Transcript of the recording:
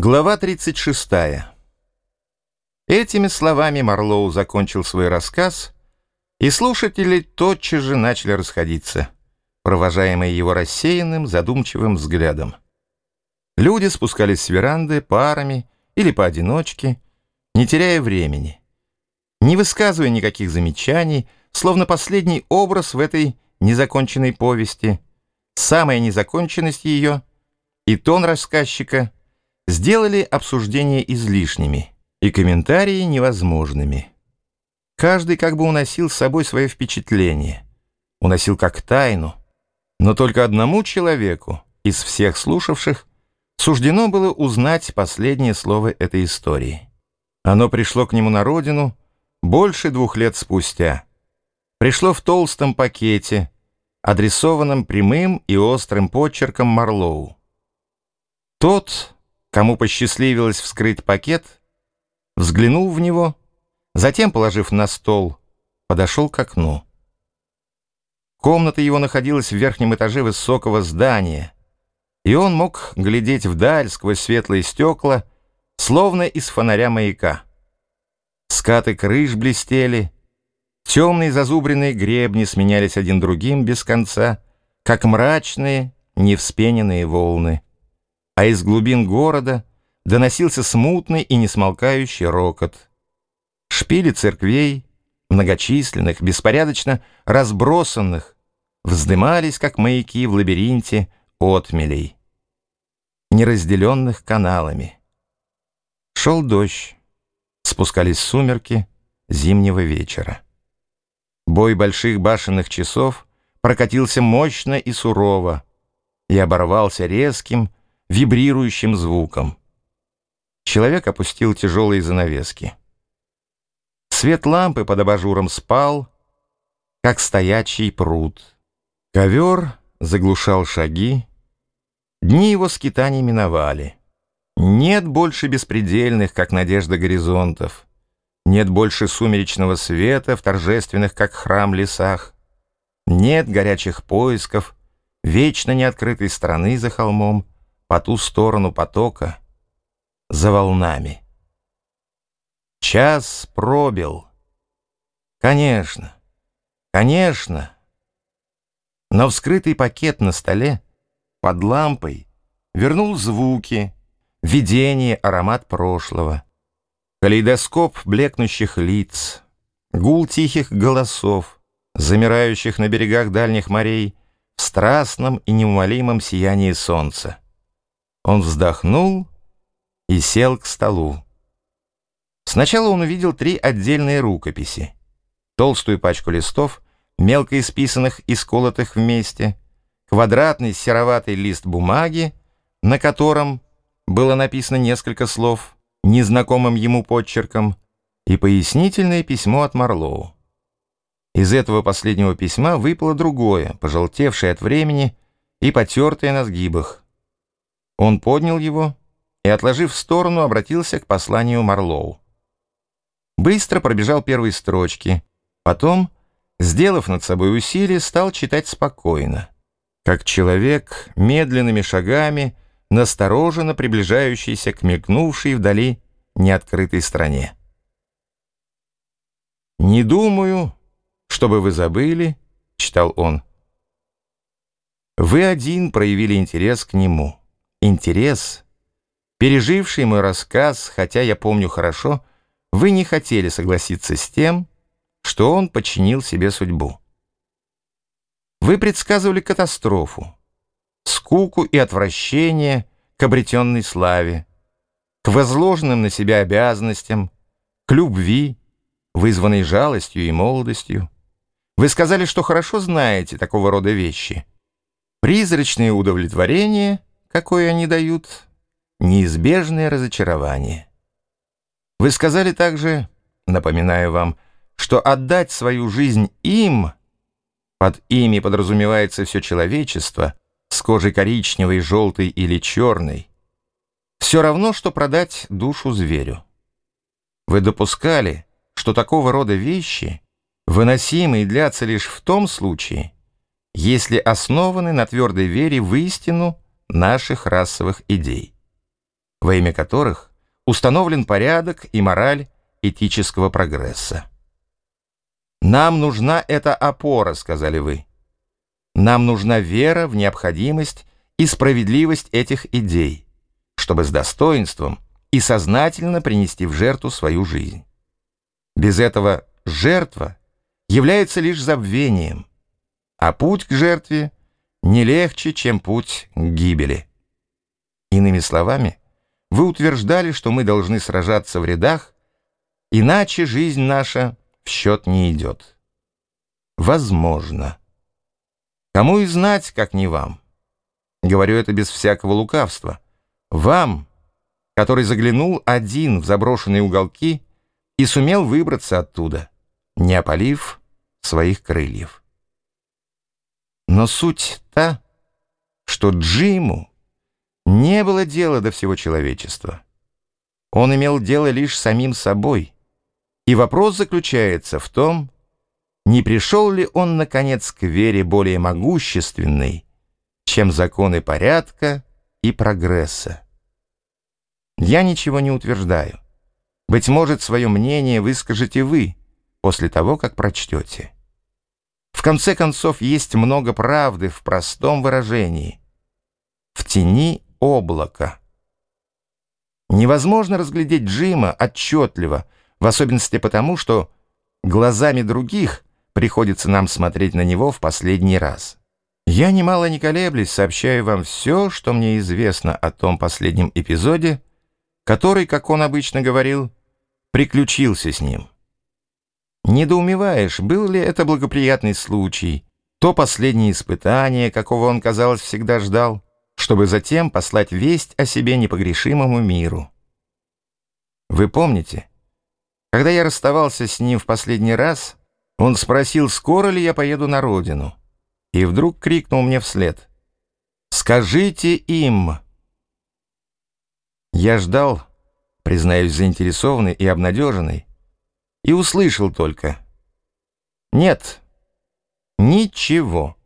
Глава 36. Этими словами Марлоу закончил свой рассказ, и слушатели тотчас же начали расходиться, провожаемые его рассеянным, задумчивым взглядом. Люди спускались с веранды парами или поодиночке, не теряя времени, не высказывая никаких замечаний, словно последний образ в этой незаконченной повести, самая незаконченность ее и тон рассказчика сделали обсуждения излишними и комментарии невозможными. Каждый как бы уносил с собой свое впечатление, уносил как тайну, но только одному человеку из всех слушавших суждено было узнать последнее слово этой истории. Оно пришло к нему на родину больше 2 лет спустя. Пришло в толстом пакете, адресованном прямым и острым почерком Марлоу. Тот, кому посчастливилось вскрыть пакет, взглянул в него, затем, положив на стол, подошел к окну. Комната его находилась в верхнем этаже высокого здания, и он мог глядеть вдаль сквозь светлые стекла, словно из фонаря маяка. Скаты крыш блестели, темные зазубренные гребни сменялись один другим без конца, как мрачные, невспененные волны. А из глубин города доносился смутный и несмолкающий рокот. Шпили церквей, многочисленных, беспорядочно разбросанных, вздымались, как маяки в лабиринте отмелей, неразделенных каналами. Шел дождь, спускались сумерки зимнего вечера. Бой больших башенных часов прокатился мощно и сурово и оборвался резким, вибрирующим звуком. Человек опустил тяжелые занавески. Свет лампы под абажуром спал, как стоячий пруд. Ковер заглушал шаги. Дни его скитаний миновали. Нет больше беспредельных, как надежда, горизонтов. Нет больше сумеречного света в торжественных, как храм, лесах. Нет горячих поисков, вечно неоткрытой страны за холмом, по ту сторону потока, за волнами. Час пробил. Конечно, конечно. Но вскрытый пакет на столе, под лампой, вернул звуки, видение, аромат прошлого. Калейдоскоп блекнущих лиц, гул тихих голосов, замирающих на берегах дальних морей в страстном и неумолимом сиянии солнца. Он вздохнул и сел к столу. Сначала он увидел 3 отдельные рукописи, толстую пачку листов, мелко исписанных и сколотых вместе, квадратный сероватый лист бумаги, на котором было написано несколько слов незнакомым ему подчерком, и пояснительное письмо от Марлоу. Из этого последнего письма выпало другое, пожелтевшее от времени и потертое на сгибах. Он поднял его и, отложив в сторону, обратился к посланию Марлоу. Быстро пробежал первые строчки, потом, сделав над собой усилие, стал читать спокойно, как человек медленными шагами, настороженно приближающийся к мелькнувшей вдали неоткрытой стране. «Не думаю, чтобы вы забыли, — читал он, — вы один проявили интерес к нему. Интерес, переживший мой рассказ, хотя я помню хорошо, вы не хотели согласиться с тем, что он подчинил себе судьбу. Вы предсказывали катастрофу, скуку и отвращение к обретенной славе, к возложенным на себя обязанностям, к любви, вызванной жалостью и молодостью. Вы сказали, что хорошо знаете такого рода вещи. Призрачные удовлетворения, какое они дают, неизбежное разочарование. Вы сказали также, напоминаю вам, что отдать свою жизнь им, под ими подразумевается все человечество, с кожей коричневой, желтой или черной, все равно, что продать душу зверю. Вы допускали, что такого рода вещи выносимы и длятся лишь в том случае, если основаны на твердой вере в истину наших расовых идей. во имя которых установлен порядок и мораль этического прогресса. «Нам нужна эта опора», — сказали вы. «Нам нужна вера в необходимость и справедливость этих идей, чтобы с достоинством и сознательно принести в жертву свою жизнь. Без этого жертва является лишь забвением, а путь к жертве не легче, чем путь к гибели». Иными словами, вы утверждали, что мы должны сражаться в рядах, иначе жизнь наша в счет не идет. Возможно. Кому и знать, как не вам. Говорю это без всякого лукавства. Вам, который заглянул один в заброшенные уголки и сумел выбраться оттуда, не опалив своих крыльев. Но суть та, что Джиму не было дела до всего человечества. Он имел дело лишь с самим собой. И вопрос заключается в том, не пришел ли он, наконец, к вере более могущественной, чем законы порядка и прогресса. Я ничего не утверждаю. Быть может, свое мнение выскажете вы после того, как прочтете. В конце концов, есть много правды в простом выражении: в тени облака. Невозможно разглядеть Джима отчетливо, в особенности потому, что глазами других приходится нам смотреть на него в последний раз. Я немало не колеблясь сообщаю вам все, что мне известно о том последнем эпизоде, который, как он обычно говорил, приключился с ним. Недоумеваешь, был ли это благоприятный случай, то последнее испытание, какого он, казалось, всегда ждал, чтобы затем послать весть о себе непогрешимому миру. Вы помните, когда я расставался с ним в последний раз, он спросил, скоро ли я поеду на родину, и вдруг крикнул мне вслед: «Скажите им!» Я ждал, признаюсь, заинтересованный и обнадеженный, и услышал только: «Нет, ничего».